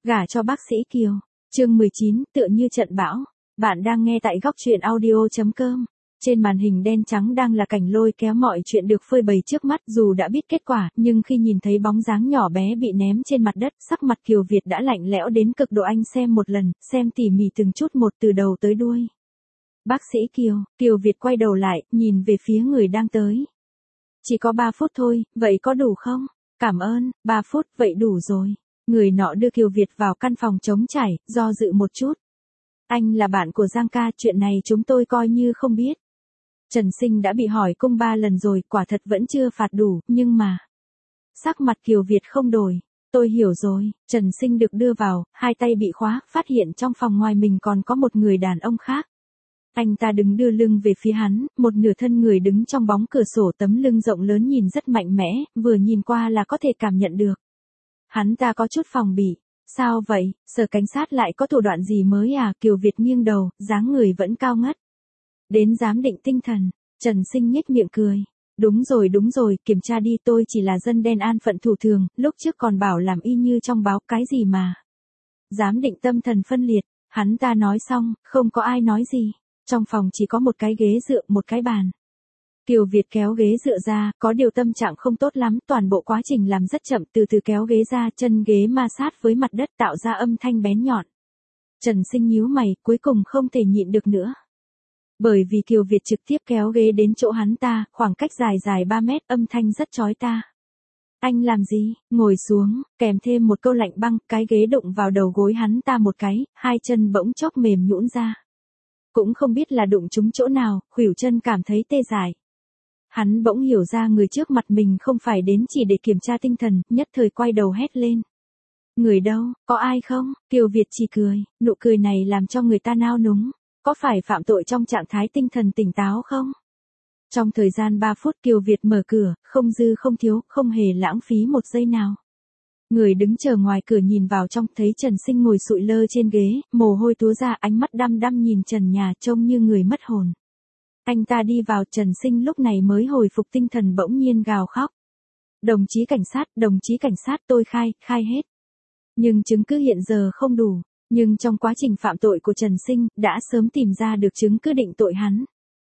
Gả cho bác sĩ Kiều. Chương 19, tựa như trận bão. Bạn đang nghe tại góc truyện audio.com. Trên màn hình đen trắng đang là cảnh lôi kéo mọi chuyện được phơi bày trước mắt, dù đã biết kết quả, nhưng khi nhìn thấy bóng dáng nhỏ bé bị ném trên mặt đất, sắc mặt Kiều Việt đã lạnh lẽo đến cực độ. Anh xem một lần, xem tỉ mỉ từng chút một từ đầu tới đuôi. Bác sĩ Kiều. Kiều Việt quay đầu lại, nhìn về phía người đang tới. Chỉ có 3 phút thôi, vậy có đủ không? Cảm ơn, 3 phút, vậy đủ rồi. Người nọ đưa Kiều Việt vào căn phòng trống trải, do dự một chút. Anh là bạn của Giang ca, chuyện này chúng tôi coi như không biết. Trần Sinh đã bị hỏi cung 3 lần rồi, quả thật vẫn chưa phạt đủ, nhưng mà... Sắc mặt Kiều Việt không đổi. Tôi hiểu rồi. Trần Sinh được đưa vào, hai tay bị khóa, phát hiện trong phòng ngoài mình còn có một người đàn ông khác. Anh ta đứng đưa lưng về phía hắn, một nửa thân người đứng trong bóng cửa sổ, tấm lưng rộng lớn nhìn rất mạnh mẽ, vừa nhìn qua là có thể cảm nhận được. Hắn ta có chút phòng bị. Sao vậy, sở cảnh sát lại có thủ đoạn gì mới à? Kiều Việt nghiêng đầu, dáng người vẫn cao ngất. Đến giám định tinh thần. Trần Sinh nhếch miệng cười. Đúng rồi, kiểm tra đi, tôi chỉ là dân đen an phận thủ thường, lúc trước còn bảo làm y như trong báo, cái gì mà. Giám định tâm thần phân liệt, hắn ta nói xong, không có ai nói gì. Trong phòng chỉ có một cái ghế dựa, một cái bàn. Kiều Việt kéo ghế dựa ra, có điều tâm trạng không tốt lắm, toàn bộ quá trình làm rất chậm, từ từ kéo ghế ra, chân ghế ma sát với mặt đất tạo ra âm thanh bén nhọn. Trần Sinh nhíu mày, cuối cùng không thể nhịn được nữa. Bởi vì Kiều Việt trực tiếp kéo ghế đến chỗ hắn ta, khoảng cách dài 3 mét, âm thanh rất chói tai. Anh làm gì? Ngồi xuống, kèm thêm một câu lạnh băng, cái ghế đụng vào đầu gối hắn ta một cái, hai chân bỗng chốc mềm nhũn ra. Cũng không biết là đụng trúng chỗ nào, khuỷu chân cảm thấy tê dại. Hắn bỗng hiểu ra người trước mặt mình không phải đến chỉ để kiểm tra tinh thần, nhất thời quay đầu hét lên. Người đâu, có ai không? Kiều Việt chỉ cười, nụ cười này làm cho người ta nao núng. Có phải phạm tội trong trạng thái tinh thần tỉnh táo không? Trong thời gian 3 phút Kiều Việt mở cửa, không dư không thiếu, không hề lãng phí một giây nào. Người đứng chờ ngoài cửa nhìn vào trong, thấy Trần Sinh ngồi sụi lơ trên ghế, mồ hôi túa ra, ánh mắt đăm đăm nhìn trần nhà, trông như người mất hồn. Anh ta đi vào, Trần Sinh lúc này mới hồi phục tinh thần, bỗng nhiên gào khóc. Đồng chí cảnh sát, tôi khai hết. Nhưng chứng cứ hiện giờ không đủ, nhưng trong quá trình phạm tội của Trần Sinh, đã sớm tìm ra được chứng cứ định tội hắn.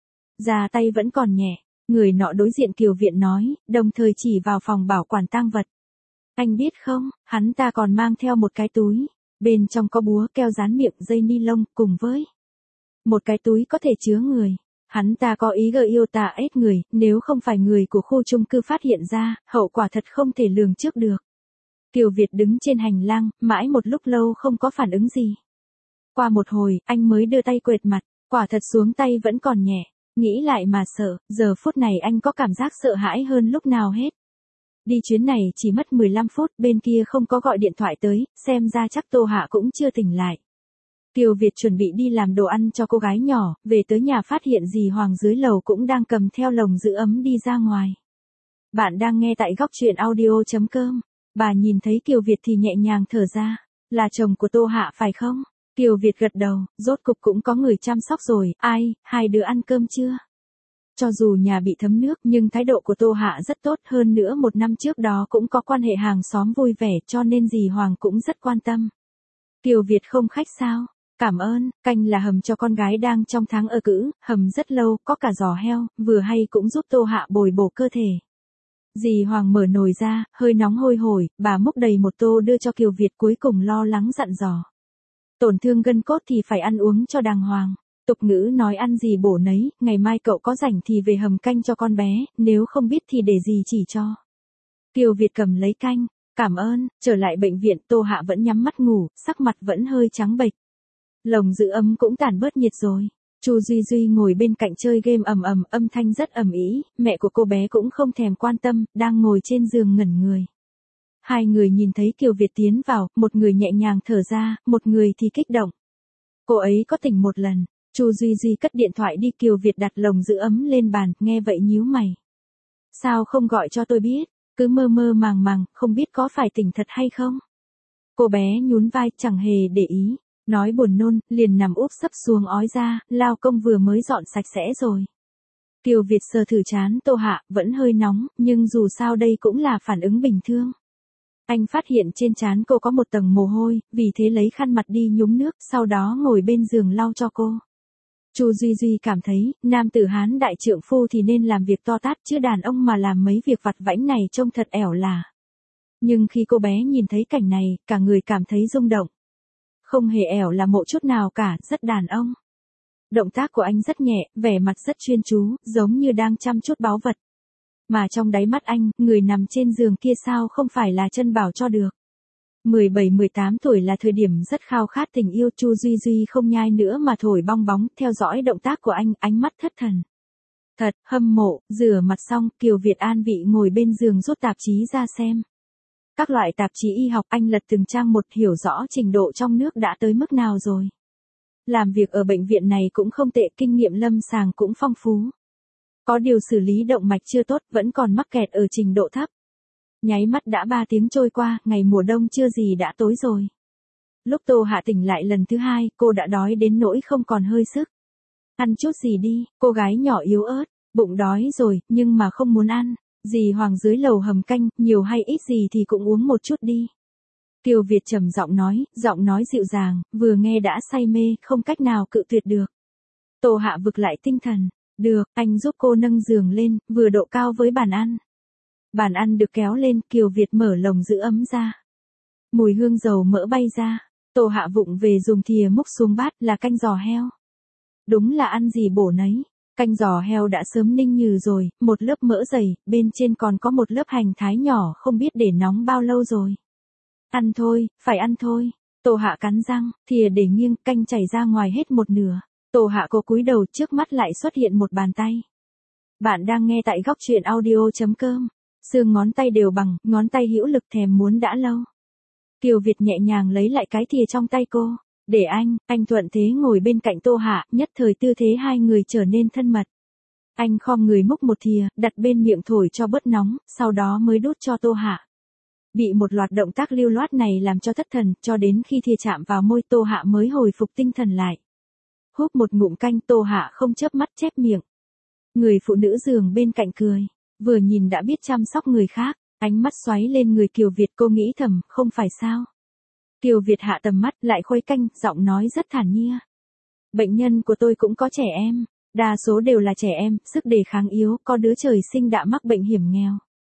Ra tay vẫn còn nhẹ, người nọ đối diện Kiều Viện nói, đồng thời chỉ vào phòng bảo quản tang vật. Anh biết không, hắn ta còn mang theo một cái túi, bên trong có búa, keo dán miệng, dây ni lông, cùng với một cái túi có thể chứa người. Hắn ta có ý gợi yêu tà ép người, nếu không phải người của khu chung cư phát hiện ra, hậu quả thật không thể lường trước được. Kiều Việt đứng trên hành lang, mãi một lúc lâu không có phản ứng gì. Qua một hồi, anh mới đưa tay quệt mặt, quả thật xuống tay vẫn còn nhẹ, nghĩ lại mà sợ, giờ phút này anh có cảm giác sợ hãi hơn lúc nào hết. Đi chuyến này chỉ mất 15 phút, bên kia không có gọi điện thoại tới, xem ra chắc Tô Hạ cũng chưa tỉnh lại. Kiều Việt chuẩn bị đi làm đồ ăn cho cô gái nhỏ, về tới nhà phát hiện dì Hoàng dưới lầu cũng đang cầm theo lồng giữ ấm đi ra ngoài. Bạn đang nghe tại góc truyện audio.com. Bà nhìn thấy Kiều Việt thì nhẹ nhàng thở ra. Là chồng của Tô Hạ phải không? Kiều Việt gật đầu, rốt cục cũng có người chăm sóc rồi. Ai, hai đứa ăn cơm chưa? Cho dù nhà bị thấm nước nhưng thái độ của Tô Hạ rất tốt, hơn nữa 1 năm trước đó cũng có quan hệ hàng xóm vui vẻ, cho nên dì Hoàng cũng rất quan tâm. Kiều Việt không khách sao? Cảm ơn, canh là hầm cho con gái đang trong tháng ở cữ, hầm rất lâu, có cả giò heo, vừa hay cũng giúp Tô Hạ bồi bổ cơ thể. Dì Hoàng mở nồi ra, hơi nóng hôi hổi, bà múc đầy một tô đưa cho Kiều Việt, cuối cùng lo lắng dặn dò. Tổn thương gân cốt thì phải ăn uống cho đàng hoàng. Tục ngữ nói ăn gì bổ nấy, ngày mai cậu có rảnh thì về hầm canh cho con bé, nếu không biết thì để dì chỉ cho. Kiều Việt cầm lấy canh, cảm ơn. Trở lại bệnh viện, Tô Hạ vẫn nhắm mắt ngủ, sắc mặt vẫn hơi trắng bệch. Lồng giữ ấm cũng tản bớt nhiệt rồi. Chu Duy Duy ngồi bên cạnh chơi game ầm, âm thanh rất ầm ĩ, mẹ của cô bé cũng không thèm quan tâm, đang ngồi trên giường ngẩn người. Hai người nhìn thấy Kiều Việt tiến vào, một người nhẹ nhàng thở ra, một người thì kích động. Cô ấy có tỉnh một lần. Chu Duy Duy cất điện thoại đi, Kiều Việt đặt lồng giữ ấm lên bàn, nghe vậy nhíu mày. Sao không gọi cho tôi biết, cứ mơ mơ màng, không biết có phải tỉnh thật hay không? Cô bé nhún vai, chẳng hề để ý. Nói buồn nôn, liền nằm úp sấp xuống ói ra, lao công vừa mới dọn sạch sẽ rồi. Kiều Việt sờ thử trán Tô Hạ, vẫn hơi nóng, nhưng dù sao đây cũng là phản ứng bình thường. Anh phát hiện trên trán cô có một tầng mồ hôi, vì thế lấy khăn mặt đi nhúng nước, sau đó ngồi bên giường lau cho cô. Chu Duy Duy cảm thấy, nam tử Hán đại trượng phu thì nên làm việc to tát chứ đàn ông mà làm mấy việc vặt vãnh này trông thật ẻo lả. Nhưng khi cô bé nhìn thấy cảnh này, cả người cảm thấy rung động. Không hề ẻo là mộ chút nào cả, rất đàn ông. Động tác của anh rất nhẹ, vẻ mặt rất chuyên chú, giống như đang chăm chút báu vật. Mà trong đáy mắt anh, người nằm trên giường kia sao không phải là Chân Bảo cho được. 17-18 tuổi là thời điểm rất khao khát tình yêu. Chu Duy Duy không nhai nữa mà thổi bong bóng, theo dõi động tác của anh, ánh mắt thất thần. Thật, hâm mộ. Rửa mặt xong, Kiều Việt an vị ngồi bên giường rút tạp chí ra xem. Các loại tạp chí y học, anh lật từng trang một, hiểu rõ trình độ trong nước đã tới mức nào rồi. Làm việc ở bệnh viện này cũng không tệ, kinh nghiệm lâm sàng cũng phong phú. Có điều xử lý động mạch chưa tốt, vẫn còn mắc kẹt ở trình độ thấp. Nháy mắt đã 3 tiếng trôi qua, ngày mùa đông chưa gì đã tối rồi. Lúc Tô Hạ tỉnh lại lần thứ 2, cô đã đói đến nỗi không còn hơi sức. Ăn chút gì đi, cô gái nhỏ yếu ớt, bụng đói rồi, nhưng mà không muốn ăn. Dì Hoàng dưới lầu hầm canh, nhiều hay ít gì thì cũng uống một chút đi. Kiều Việt trầm giọng nói dịu dàng, vừa nghe đã say mê, không cách nào cự tuyệt được. Tô Hạ vực lại tinh thần. Được, anh giúp cô nâng giường lên, vừa độ cao với bàn ăn. Bàn ăn được kéo lên, Kiều Việt mở lồng giữ ấm ra. Mùi hương dầu mỡ bay ra. Tô Hạ vụng về dùng thìa múc xuống bát, là canh giò heo. Đúng là ăn gì bổ nấy. Canh giò heo đã sớm ninh nhừ rồi, một lớp mỡ dày, bên trên còn có một lớp hành thái nhỏ không biết để nóng bao lâu rồi. Ăn thôi, phải ăn thôi. Tô Hạ cắn răng, thìa để nghiêng, canh chảy ra ngoài hết một nửa. Tô Hạ cô cúi đầu, trước mắt lại xuất hiện một bàn tay. Bạn đang nghe tại góc truyện audio.com. Xương ngón tay đều bằng, ngón tay hữu lực, thèm muốn đã lâu. Kiều Việt nhẹ nhàng lấy lại cái thìa trong tay cô. Để anh thuận thế ngồi bên cạnh Tô Hạ, nhất thời tư thế hai người trở nên thân mật. Anh khom người múc một thìa, đặt bên miệng thổi cho bớt nóng, sau đó mới đút cho Tô Hạ. Bị một loạt động tác lưu loát này làm cho thất thần, cho đến khi thìa chạm vào môi Tô Hạ mới hồi phục tinh thần lại. Húp một ngụm canh, Tô Hạ không chớp mắt chép miệng. Người phụ nữ giường bên cạnh cười, vừa nhìn đã biết chăm sóc người khác, ánh mắt xoáy lên người Kiều Việt, cô nghĩ thầm, không phải sao. Kiều Việt hạ tầm mắt, lại khuấy canh, giọng nói rất thản nhiên. Bệnh nhân của tôi cũng có trẻ em, đa số đều là trẻ em, sức đề kháng yếu, có đứa trời sinh đã mắc bệnh hiểm nghèo.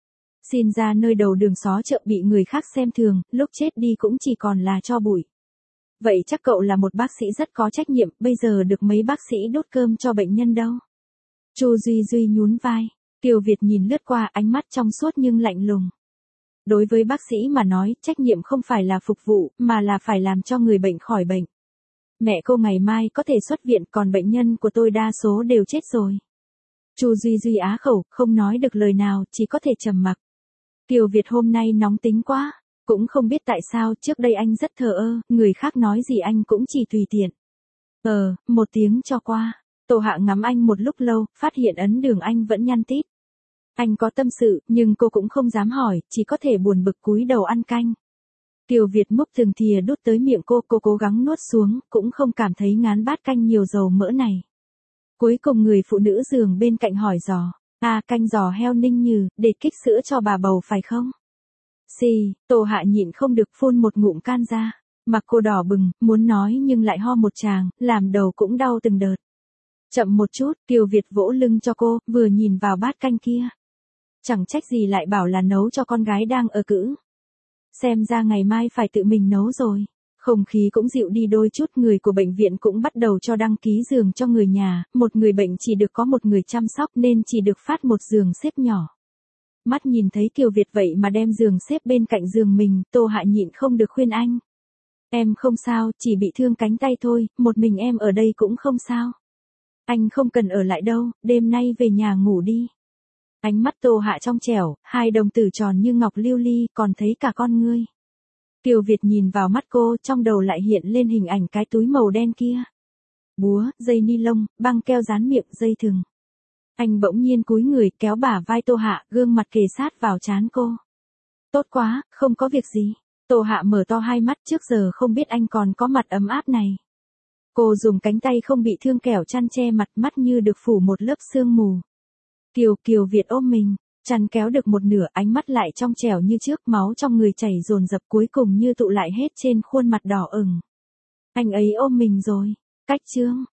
Xin ra nơi đầu đường xó chợ bị người khác xem thường, lúc chết đi cũng chỉ còn là tro bụi. Vậy chắc cậu là một bác sĩ rất có trách nhiệm, bây giờ được mấy bác sĩ đốt cơm cho bệnh nhân đâu. Chu Duy Duy nhún vai, Kiều Việt nhìn lướt qua, ánh mắt trong suốt nhưng lạnh lùng. Đối với bác sĩ mà nói, trách nhiệm không phải là phục vụ, mà là phải làm cho người bệnh khỏi bệnh. Mẹ cô ngày mai có thể xuất viện, còn bệnh nhân của tôi đa số đều chết rồi. Chu Duy Duy á khẩu, không nói được lời nào, chỉ có thể trầm mặc. Kiều Việt hôm nay nóng tính quá, cũng không biết tại sao trước đây anh rất thờ ơ, người khác nói gì anh cũng chỉ tùy tiện. Một tiếng cho qua, Tô Hạ ngắm anh một lúc lâu, phát hiện ấn đường anh vẫn nhăn tít. Anh có tâm sự, nhưng cô cũng không dám hỏi, chỉ có thể buồn bực cúi đầu ăn canh. Kiều Việt múc từng thìa đút tới miệng cô cố gắng nuốt xuống, cũng không cảm thấy ngán bát canh nhiều dầu mỡ này. Cuối cùng người phụ nữ giường bên cạnh hỏi dò, canh giò heo ninh nhừ, để kích sữa cho bà bầu phải không? Tô Hạ nhịn không được phun một ngụm can ra, mặt cô đỏ bừng, muốn nói nhưng lại ho một tràng, làm đầu cũng đau từng đợt. Chậm một chút, Kiều Việt vỗ lưng cho cô, vừa nhìn vào bát canh kia. Chẳng trách gì lại bảo là nấu cho con gái đang ở cữ. Xem ra ngày mai phải tự mình nấu rồi. Không khí cũng dịu đi đôi chút, người của bệnh viện cũng bắt đầu cho đăng ký giường cho người nhà, một người bệnh chỉ được có một người chăm sóc nên chỉ được phát một giường xếp nhỏ. Mắt nhìn thấy Kiều Việt vậy mà đem giường xếp bên cạnh giường mình, Tô Hạ nhịn không được khuyên anh. Em không sao, chỉ bị thương cánh tay thôi, một mình em ở đây cũng không sao. Anh không cần ở lại đâu, đêm nay về nhà ngủ đi. Ánh mắt Tô Hạ trong trẻo, hai đồng tử tròn như ngọc lưu ly, còn thấy cả con ngươi. Kiều Việt nhìn vào mắt cô, trong đầu lại hiện lên hình ảnh cái túi màu đen kia. Búa, dây ni lông, băng keo dán miệng, dây thừng. Anh bỗng nhiên cúi người kéo bả vai Tô Hạ, gương mặt kề sát vào trán cô. Tốt quá, không có việc gì. Tô Hạ mở to hai mắt, trước giờ không biết anh còn có mặt ấm áp này. Cô dùng cánh tay không bị thương kẻo chăn che mặt, mắt như được phủ một lớp sương mù. Kiều Việt ôm mình. Chăn kéo được một nửa, ánh mắt lại trong trẻo như trước, máu trong người chảy dồn dập cuối cùng như tụ lại hết trên khuôn mặt đỏ ửng. Anh ấy ôm mình rồi. Cách chương.